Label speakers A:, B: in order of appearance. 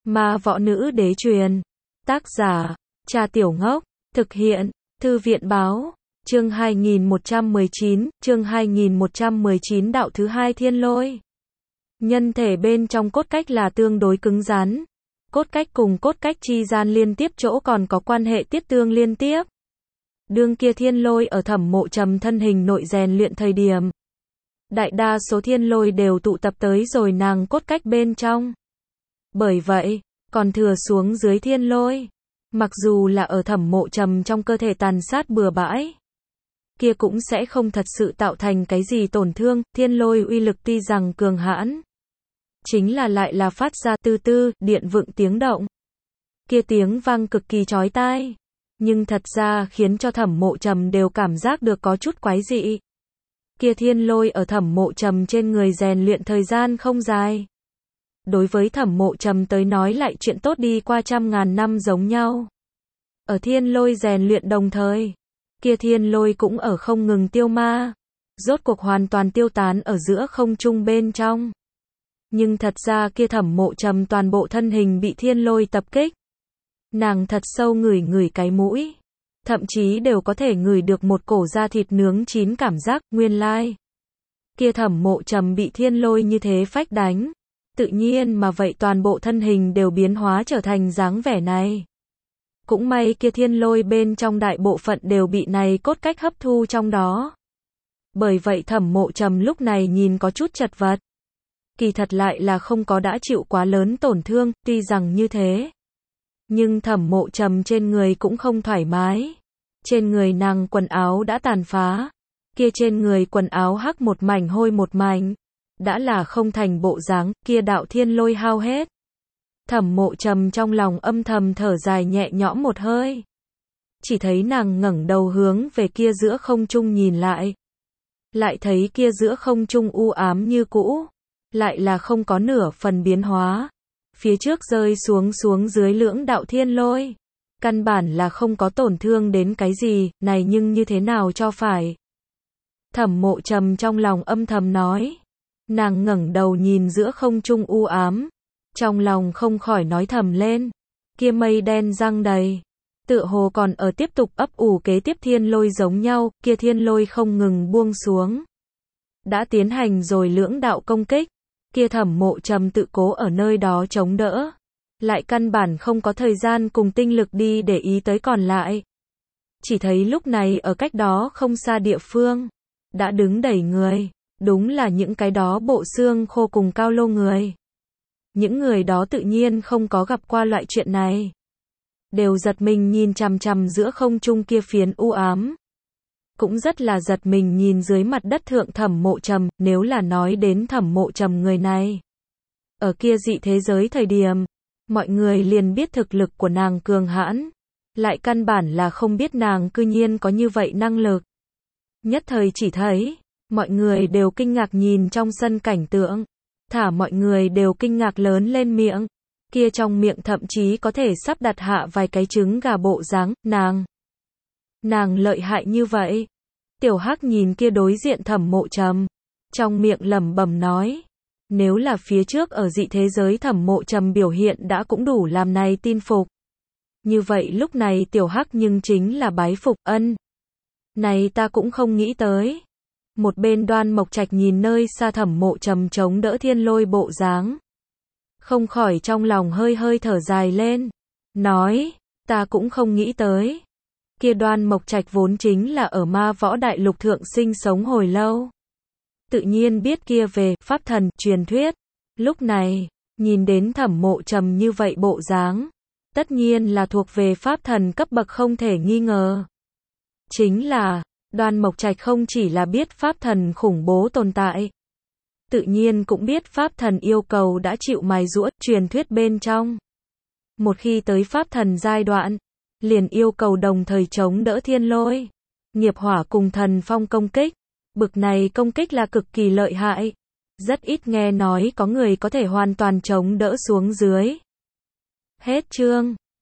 A: Ma Võ Nữ Đế Truyền. Tác giả, Cha Tiểu Ngốc. Thực hiện, Thư viện Báo. Chương 2119, đạo thứ hai Thiên Lôi. Nhân thể bên trong cốt cách là tương đối cứng rắn. Cốt cách cùng cốt cách chi gian liên tiếp chỗ còn có quan hệ tiết tương liên tiếp. Đương kia thiên lôi ở Thẩm Mộ Trầm thân hình nội rèn luyện thời điểm. Đại đa số thiên lôi đều tụ tập tới rồi nàng cốt cách bên trong. Bởi vậy, còn thừa xuống dưới thiên lôi. Mặc dù là ở Thẩm Mộ Trầm trong cơ thể tàn sát bừa bãi. Kia cũng sẽ không thật sự tạo thành cái gì tổn thương, thiên lôi uy lực tuy rằng cường hãn. Chính là lại là phát ra tư tư, điện vựng tiếng động. Kia tiếng vang cực kỳ chói tai. Nhưng thật ra khiến cho Thẩm Mộ Trầm đều cảm giác được có chút quái dị. Kia thiên lôi ở Thẩm Mộ Trầm trên người rèn luyện thời gian không dài. Đối với Thẩm Mộ Trầm tới nói lại chuyện tốt đi qua 100.000 năm giống nhau. Ở thiên lôi rèn luyện đồng thời, kia thiên lôi cũng ở không ngừng tiêu ma. Rốt cuộc hoàn toàn tiêu tán ở giữa không trung bên trong. Nhưng thật ra kia Thẩm Mộ Trầm toàn bộ thân hình bị thiên lôi tập kích. Nàng thật sâu ngửi ngửi cái mũi. Thậm chí đều có thể ngửi được một cổ da thịt nướng chín cảm giác, nguyên lai. Kia Thẩm Mộ Trầm bị thiên lôi như thế phách đánh. Tự nhiên mà vậy toàn bộ thân hình đều biến hóa trở thành dáng vẻ này. Cũng may kia thiên lôi bên trong đại bộ phận đều bị này cốt cách hấp thu trong đó. Bởi vậy Thẩm Mộ Trầm lúc này nhìn có chút chật vật. Kỳ thật lại là không có đã chịu quá lớn tổn thương, tuy rằng như thế. Nhưng Thẩm Mộ Trầm trên người cũng không thoải mái. Trên người nàng quần áo đã tàn phá. Kia trên người quần áo hắc một mảnh hôi một mảnh. Đã là không thành bộ dáng, kia đạo thiên lôi hao hết. Thẩm Mộ Trầm trong lòng âm thầm thở dài nhẹ nhõm một hơi. Chỉ thấy nàng ngẩng đầu hướng về kia giữa không trung nhìn lại. Lại thấy kia giữa không trung u ám như cũ. Lại là không có nửa phần biến hóa. Phía trước rơi xuống dưới lưỡng đạo thiên lôi. Căn bản là không có tổn thương đến cái gì, này nhưng như thế nào cho phải. Thẩm Mộ Trầm trong lòng âm thầm nói. Nàng ngẩng đầu nhìn giữa không trung u ám. Trong lòng không khỏi nói thầm lên. Kia mây đen giăng đầy. Tựa hồ còn ở tiếp tục ấp ủ kế tiếp thiên lôi giống nhau, kia thiên lôi không ngừng buông xuống. Đã tiến hành rồi lưỡng đạo công kích. Kia Thẩm Mộ Trầm tự cố ở nơi đó chống đỡ. Lại căn bản không có thời gian cùng tinh lực đi để ý tới còn lại. Chỉ thấy lúc này ở cách đó không xa địa phương. Đã đứng đầy người. Đúng là những cái đó bộ xương khô cùng cao lô người. Những người đó tự nhiên không có gặp qua loại chuyện này. Đều giật mình nhìn chằm chằm giữa không trung kia phiến u ám. Cũng rất là giật mình nhìn dưới mặt đất thượng Thẩm Mộ Trầm, nếu là nói đến Thẩm Mộ Trầm người này. Ở kia dị thế giới thời điểm, mọi người liền biết thực lực của nàng cường hãn. Lại căn bản là không biết nàng cư nhiên có như vậy năng lực. Nhất thời chỉ thấy, mọi người đều kinh ngạc nhìn trong sân cảnh tượng. Thả mọi người đều kinh ngạc lớn lên miệng. Kia trong miệng thậm chí có thể sắp đặt hạ vài cái trứng gà bộ dáng, nàng lợi hại như vậy. Tiểu Hắc nhìn kia đối diện Thẩm Mộ Trầm. Trong miệng lẩm bẩm nói. Nếu là phía trước ở dị thế giới Thẩm Mộ Trầm biểu hiện đã cũng đủ làm này tin phục. Như vậy lúc này Tiểu Hắc nhưng chính là bái phục, ân. Này ta cũng không nghĩ tới. Một bên Đoan Mộc Trạch nhìn nơi xa Thẩm Mộ Trầm chống đỡ thiên lôi bộ dáng. Không khỏi trong lòng hơi hơi thở dài lên. Nói, ta cũng không nghĩ tới. Kia Đoan Mộc Trạch vốn chính là ở Ma Võ Đại Lục thượng sinh sống hồi lâu. Tự nhiên biết kia về pháp thần truyền thuyết. Lúc này, nhìn đến Thẩm Mộ Trầm như vậy bộ dáng. Tất nhiên là thuộc về pháp thần cấp bậc không thể nghi ngờ. Chính là, Đoan Mộc Trạch không chỉ là biết pháp thần khủng bố tồn tại. Tự nhiên cũng biết pháp thần yêu cầu đã chịu mài giũa, truyền thuyết bên trong. Một khi tới pháp thần giai đoạn, liền yêu cầu đồng thời chống đỡ thiên lôi, nghiệp hỏa cùng thần phong công kích. Bực này công kích là cực kỳ lợi hại. Rất ít nghe nói có người có thể hoàn toàn chống đỡ xuống dưới. Hết chương.